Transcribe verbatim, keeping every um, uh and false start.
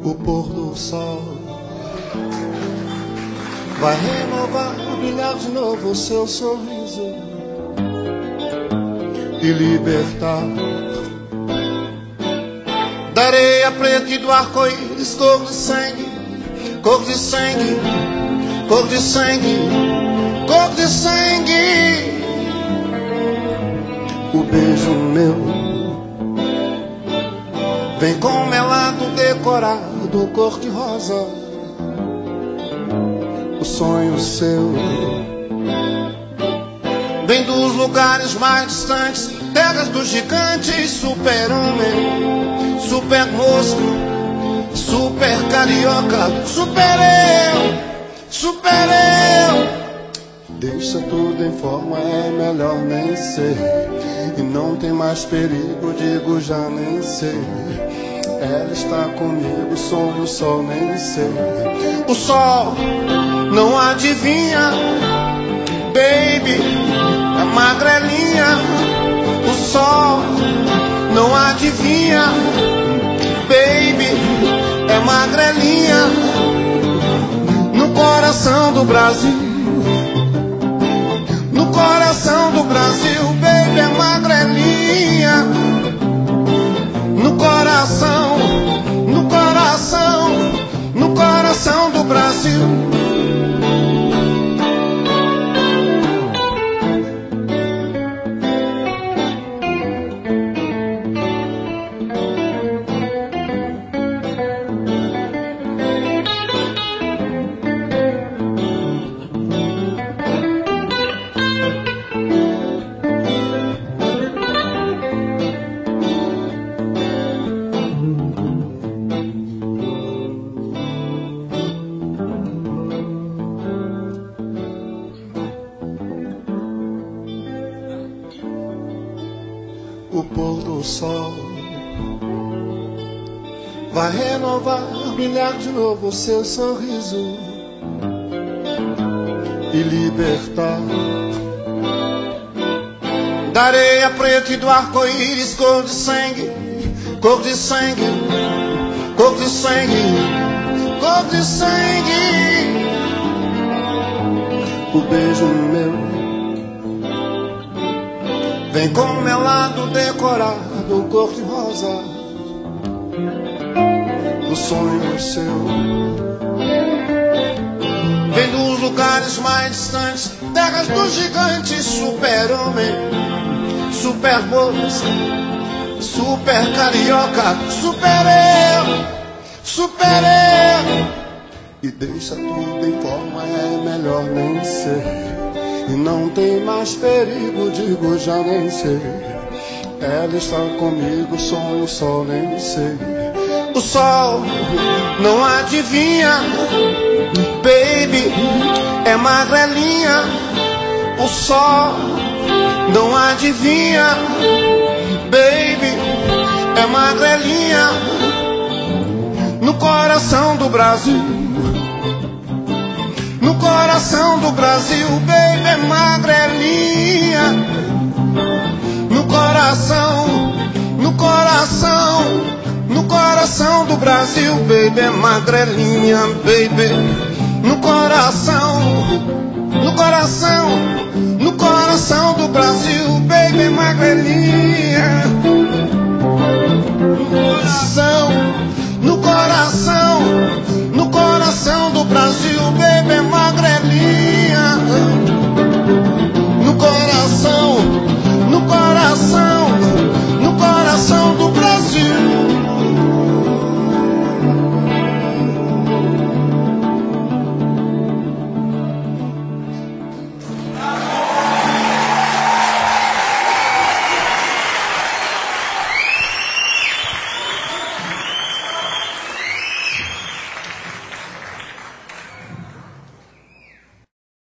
O pôr do sol vai renovar, brilhar de novo o seu sorriso e libertar da areia preta e do arco-íris, cor de sangue, cor de sangue, cor de sangue, cor de sangue. O beijo meu vem com melado decorado, cor de rosa. O sonho seu vem dos lugares mais distantes, terras dos gigantes, super-homem, super-mosca, super-carioca, super-eu, super-eu. Deixa tudo em forma, é melhor nem ser. E não tem mais perigo, digo já nem sei. Ela está comigo, sonho o sol, nem sei. O sol não adivinha, baby, é magrelinha. O sol não adivinha, baby, é magrelinha. No coração do Brasil, no coração do Brasil, baby, é magrelinha. No coração, no coração, no coração do Brasil. O pôr do sol vai renovar, brilhar de novo o seu sorriso e libertar da areia preta e do arco-íris, cor de sangue, cor de sangue, cor de sangue, cor de sangue. O beijo meu vem com melado decorado, cor de rosa. O sonho seu vem dos lugares mais distantes, terras dos gigantes, super-homem, super-moça, super-carioca, super-eu, super-eu. E deixa tudo em forma, é melhor nem ser. E não tem mais perigo, digo já nem sei. Ela está comigo, sonho o sol, nem sei. O sol não adivinha, baby, é magrelinha. O sol não adivinha, baby, é magrelinha. No coração do Brasil, no coração do Brasil, baby, é magrelinha. No coração, no coração, no coração do Brasil, baby, é magrelinha, baby. No coração, no coração, no coração do Brasil, baby.